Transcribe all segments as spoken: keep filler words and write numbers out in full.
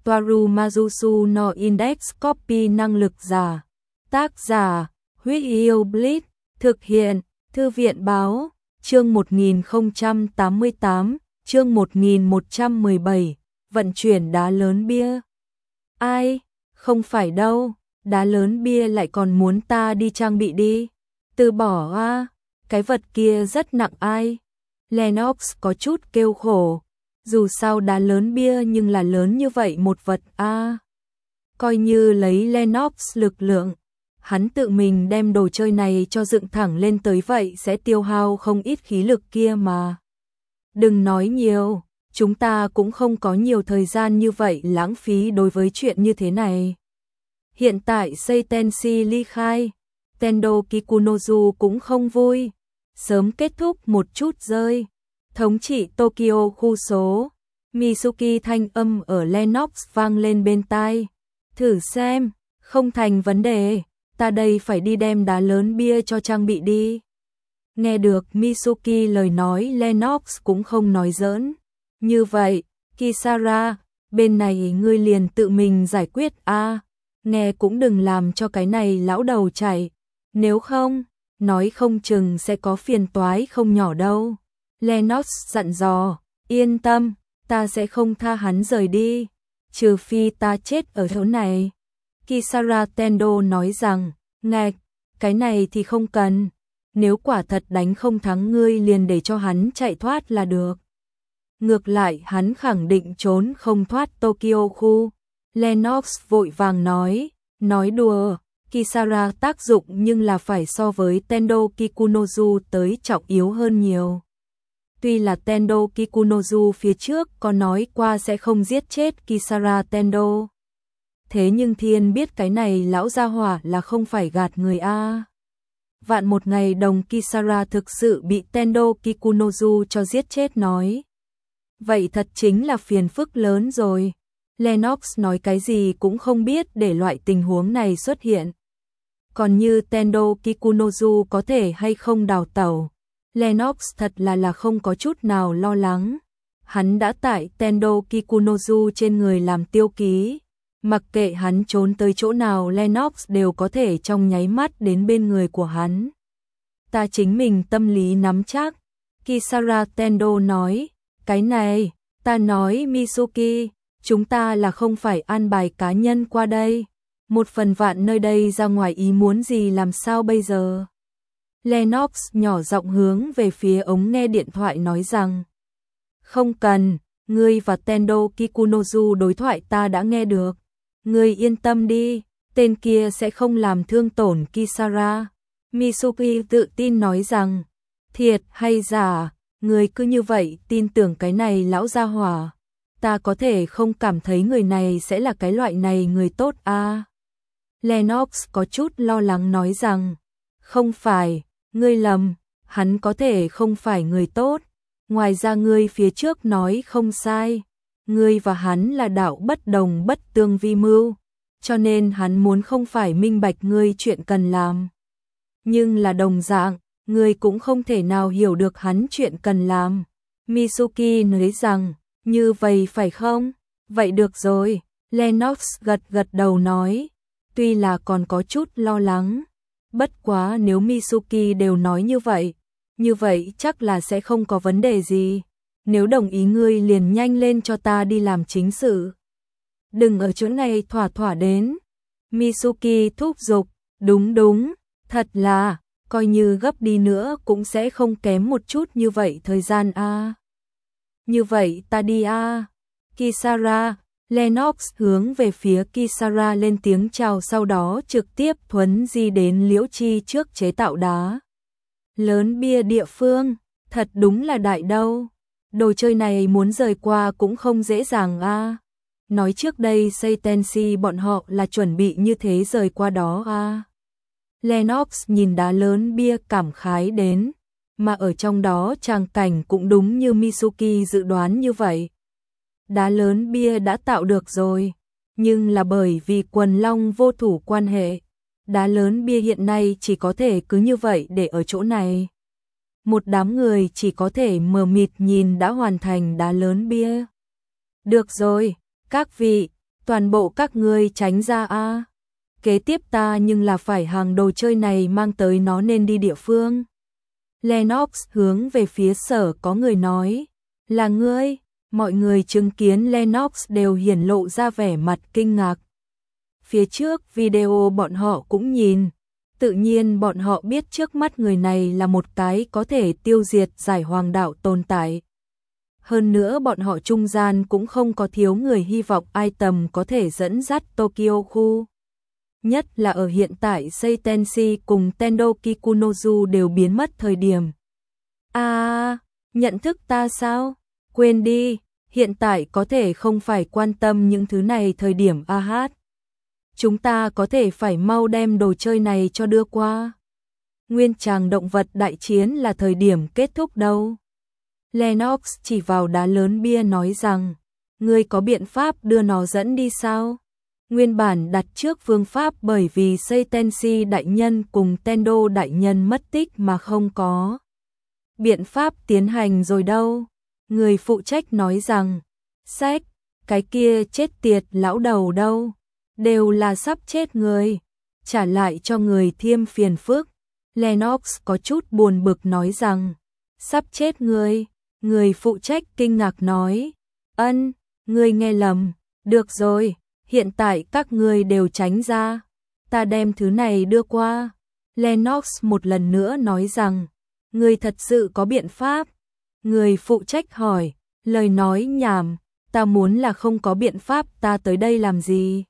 Toaru Majusu no Index Copy năng lực giả. Tác giả, Huyết Yêu Blitz, thực hiện, Thư viện báo, chương một nghìn không trăm tám mươi tám, chương một nghìn một trăm mười bảy, vận chuyển đá lớn bia. Ai? Không phải đâu, đá lớn bia lại còn muốn ta đi trang bị đi. Từ bỏ a, cái vật kia rất nặng ai. Lennox có chút kêu khổ. Dù sao đá lớn bia nhưng là lớn như vậy một vật a. Coi như lấy Lennox lực lượng, hắn tự mình đem đồ chơi này cho dựng thẳng lên tới vậy sẽ tiêu hao không ít khí lực kia mà. Đừng nói nhiều, chúng ta cũng không có nhiều thời gian như vậy lãng phí đối với chuyện như thế này. Hiện tại Seitenshi ly khai, Tendo Kikunozu cũng không vui, sớm kết thúc một chút rơi. Thống trị Tokyo khu số, Mitsuki thanh âm ở Lennox vang lên bên tai. Thử xem, không thành vấn đề, ta đây phải đi đem đá lớn bia cho trang bị đi. Nghe được Mitsuki lời nói Lennox cũng không nói giỡn. Như vậy, Kisara, bên này ngươi liền tự mình giải quyết a. À, nghe cũng đừng làm cho cái này lão đầu chạy, nếu không, nói không chừng sẽ có phiền toái không nhỏ đâu. Lennox dặn dò, yên tâm, ta sẽ không tha hắn rời đi, trừ phi ta chết ở chỗ này. Kisara Tendo nói rằng, ngạch, cái này thì không cần, nếu quả thật đánh không thắng ngươi liền để cho hắn chạy thoát là được. Ngược lại hắn khẳng định trốn không thoát Tokyo khu. Lennox vội vàng nói, nói đùa, Kisara tác dụng nhưng là phải so với Tendo Kikunozu tới trọng yếu hơn nhiều. Tuy là Tendo Kikunozu phía trước có nói qua sẽ không giết chết Kisara Tendo. Thế nhưng thiên biết cái này lão gia hỏa là không phải gạt người a. Vạn một ngày đồng Kisara thực sự bị Tendo Kikunozu cho giết chết nói. Vậy thật chính là phiền phức lớn rồi. Lennox nói cái gì cũng không biết để loại tình huống này xuất hiện. Còn như Tendo Kikunozu có thể hay không đào tẩu, Lennox thật là là không có chút nào lo lắng. Hắn đã tại Tendo Kikunozu trên người làm tiêu ký. Mặc kệ hắn trốn tới chỗ nào Lennox đều có thể trong nháy mắt đến bên người của hắn. Ta chính mình tâm lý nắm chắc. Kisara Tendo nói, cái này, ta nói Mitsuki, chúng ta là không phải an bài cá nhân qua đây. Một phần vạn nơi đây ra ngoài ý muốn gì làm sao bây giờ? Lennox nhỏ giọng hướng về phía ống nghe điện thoại nói rằng, không cần, ngươi và Tendo Kikunozu đối thoại ta đã nghe được. Ngươi yên tâm đi, tên kia sẽ không làm thương tổn Kisara. Mitsuki tự tin nói rằng, thiệt hay giả, ngươi cứ như vậy tin tưởng cái này lão gia hỏa. Ta có thể không cảm thấy người này sẽ là cái loại này người tốt à. Lennox có chút lo lắng nói rằng, không phải, ngươi lầm, hắn có thể không phải người tốt. Ngoài ra ngươi phía trước nói không sai, ngươi và hắn là đạo bất đồng bất tương vi mưu, cho nên hắn muốn không phải minh bạch ngươi chuyện cần làm. Nhưng là đồng dạng, ngươi cũng không thể nào hiểu được hắn chuyện cần làm. Mitsuki nói rằng, như vậy phải không? Vậy được rồi, Lennox gật gật đầu nói, tuy là còn có chút lo lắng. Bất quá nếu Mitsuki đều nói như vậy, như vậy chắc là sẽ không có vấn đề gì. Nếu đồng ý ngươi liền nhanh lên cho ta đi làm chính sự. Đừng ở chỗ này thỏa thỏa đến. Mitsuki thúc giục, đúng đúng, thật là, coi như gấp đi nữa cũng sẽ không kém một chút như vậy thời gian a. À. Như vậy ta đi a. À. Kisara, Lennox hướng về phía Kisara lên tiếng chào sau đó trực tiếp thuấn di đến Liễu Chi trước chế tạo đá lớn bia địa phương, thật đúng là đại đâu. Đồ chơi này muốn rời qua cũng không dễ dàng a. À. Nói trước đây Seitenshi bọn họ là chuẩn bị như thế rời qua đó a. À. Lennox nhìn đá lớn bia cảm khái đến, mà ở trong đó tràng cảnh cũng đúng như Mitsuki dự đoán như vậy. Đá lớn bia đã tạo được rồi, nhưng là bởi vì quần long vô thủ quan hệ, đá lớn bia hiện nay chỉ có thể cứ như vậy để ở chỗ này. Một đám người chỉ có thể mờ mịt nhìn đã hoàn thành đá lớn bia. Được rồi, các vị, Toàn bộ các ngươi tránh ra a. Kế tiếp ta nhưng là phải hàng đồ chơi này mang tới nó nên đi địa phương. Lennox hướng về phía Sở có người nói, là ngươi. Mọi người chứng kiến Lennox đều hiển lộ ra vẻ mặt kinh ngạc. Phía trước video bọn họ cũng nhìn, tự nhiên bọn họ biết trước mắt người này là một cái có thể tiêu diệt giải hoàng đạo tồn tại. Hơn nữa bọn họ trung gian cũng không có thiếu người hy vọng item có thể dẫn dắt Tokyo khu. Nhất là ở hiện tại Seitenshi cùng Tendo Kikunozu đều biến mất thời điểm. À, nhận thức ta sao? Quên đi, hiện tại có thể không phải quan tâm những thứ này thời điểm a hát. Chúng ta có thể phải mau đem đồ chơi này cho đưa qua. Nguyên tràng động vật đại chiến là thời điểm kết thúc đâu. Lennox chỉ vào đá lớn bia nói rằng, ngươi có biện pháp đưa nó dẫn đi sao? Nguyên bản đặt trước phương pháp bởi vì Seitenshi đại nhân cùng Tendo đại nhân mất tích mà không có biện pháp tiến hành rồi đâu. Người phụ trách nói rằng, sách, cái kia chết tiệt lão đầu đâu, đều là sắp chết người, trả lại cho người thêm phiền phức. Lennox có chút buồn bực nói rằng, sắp chết người. Người phụ trách kinh ngạc nói, ân, ngươi nghe lầm, được rồi, hiện tại các ngươi đều tránh ra, ta đem thứ này đưa qua. Lennox một lần nữa nói rằng, ngươi thật sự có biện pháp? Người phụ trách hỏi, lời nói nhảm, ta muốn là không có biện pháp ta tới đây làm gì?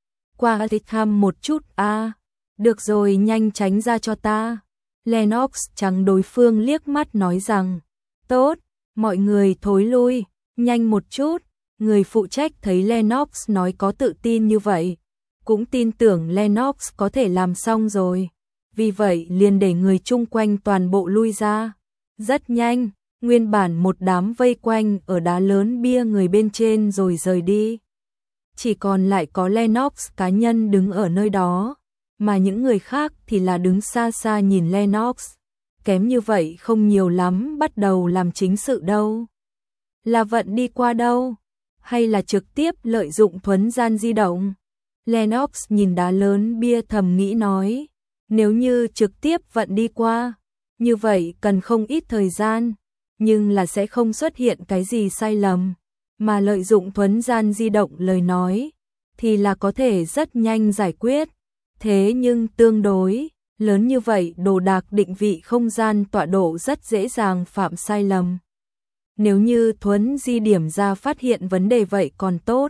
Qua thích thăm một chút a, à. Được rồi nhanh tránh ra cho ta. Lennox trắng đối phương liếc mắt nói rằng, tốt, mọi người thối lui, nhanh một chút. Người phụ trách thấy Lennox nói có tự tin như vậy, cũng tin tưởng Lennox có thể làm xong rồi. Vì vậy liền để người chung quanh toàn bộ lui ra. Rất nhanh, nguyên bản một đám vây quanh ở đá lớn bia người bên trên rồi rời đi. Chỉ còn lại có Lennox cá nhân đứng ở nơi đó, mà những người khác thì là đứng xa xa nhìn Lennox. Kém như vậy không nhiều lắm bắt đầu làm chính sự đâu. Là vận đi qua đâu? Hay là trực tiếp lợi dụng thuấn gian di động? Lennox nhìn đá lớn bia thầm nghĩ nói, nếu như trực tiếp vận đi qua, như vậy cần không ít thời gian, nhưng là sẽ không xuất hiện cái gì sai lầm, mà lợi dụng thuấn gian di động lời nói, thì là có thể rất nhanh giải quyết. Thế nhưng tương đối, lớn như vậy đồ đạc định vị không gian tọa độ rất dễ dàng phạm sai lầm. Nếu như thuấn di điểm ra phát hiện vấn đề vậy còn tốt.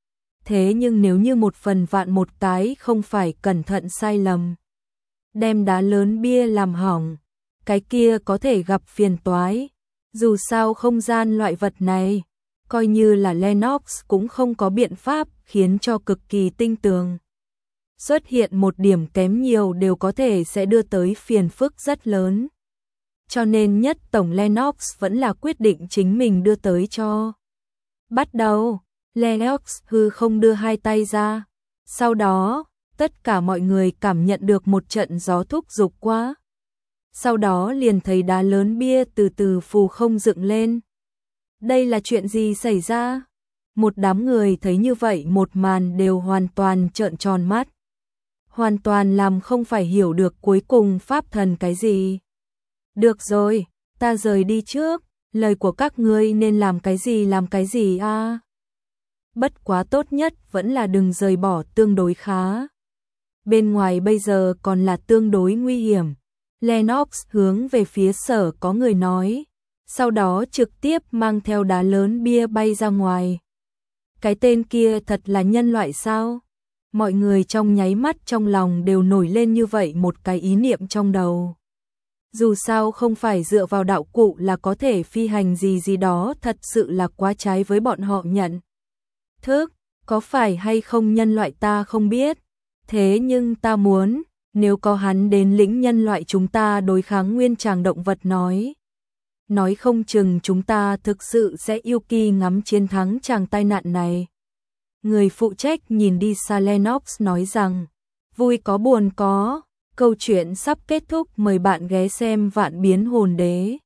Thế nhưng nếu như một phần vạn một cái không phải cẩn thận sai lầm, đem đá lớn bia làm hỏng, cái kia có thể gặp phiền toái. Dù sao không gian loại vật này, coi như là Lennox cũng không có biện pháp khiến cho cực kỳ tinh tường. Xuất hiện một điểm kém nhiều đều có thể sẽ đưa tới phiền phức rất lớn. Cho nên nhất tổng Lennox vẫn là quyết định chính mình đưa tới cho. Bắt đầu, Lennox hư không đưa hai tay ra. Sau đó, tất cả mọi người cảm nhận được một trận gió thúc giục qua. Sau đó liền thấy đá lớn bia từ từ phù không dựng lên. Đây là chuyện gì xảy ra? Một đám người thấy như vậy một màn đều hoàn toàn trợn tròn mắt. Hoàn toàn làm không phải hiểu được cuối cùng pháp thần cái gì. Được rồi, ta rời đi trước, lời của các ngươi nên làm cái gì làm cái gì a. À? Bất quá tốt nhất vẫn là đừng rời bỏ tương đối khá. Bên ngoài bây giờ còn là tương đối nguy hiểm. Lennox hướng về phía Sở có người nói, sau đó trực tiếp mang theo đá lớn bia bay ra ngoài. Cái tên kia thật là nhân loại sao? Mọi người trong nháy mắt trong lòng đều nổi lên như vậy một cái ý niệm trong đầu. Dù sao không phải dựa vào đạo cụ là có thể phi hành gì gì đó thật sự là quá trái với bọn họ nhận thức, có phải hay không nhân loại ta không biết. Thế nhưng ta muốn, nếu có hắn đến lĩnh nhân loại chúng ta đối kháng nguyên tràng động vật nói. Nói không chừng chúng ta thực sự sẽ yêu kỳ ngắm chiến thắng chàng tai nạn này. Người phụ trách nhìn đi xa Lennox nói rằng, vui có buồn có, câu chuyện sắp kết thúc, mời bạn ghé xem Vạn Biến Hồn Đế.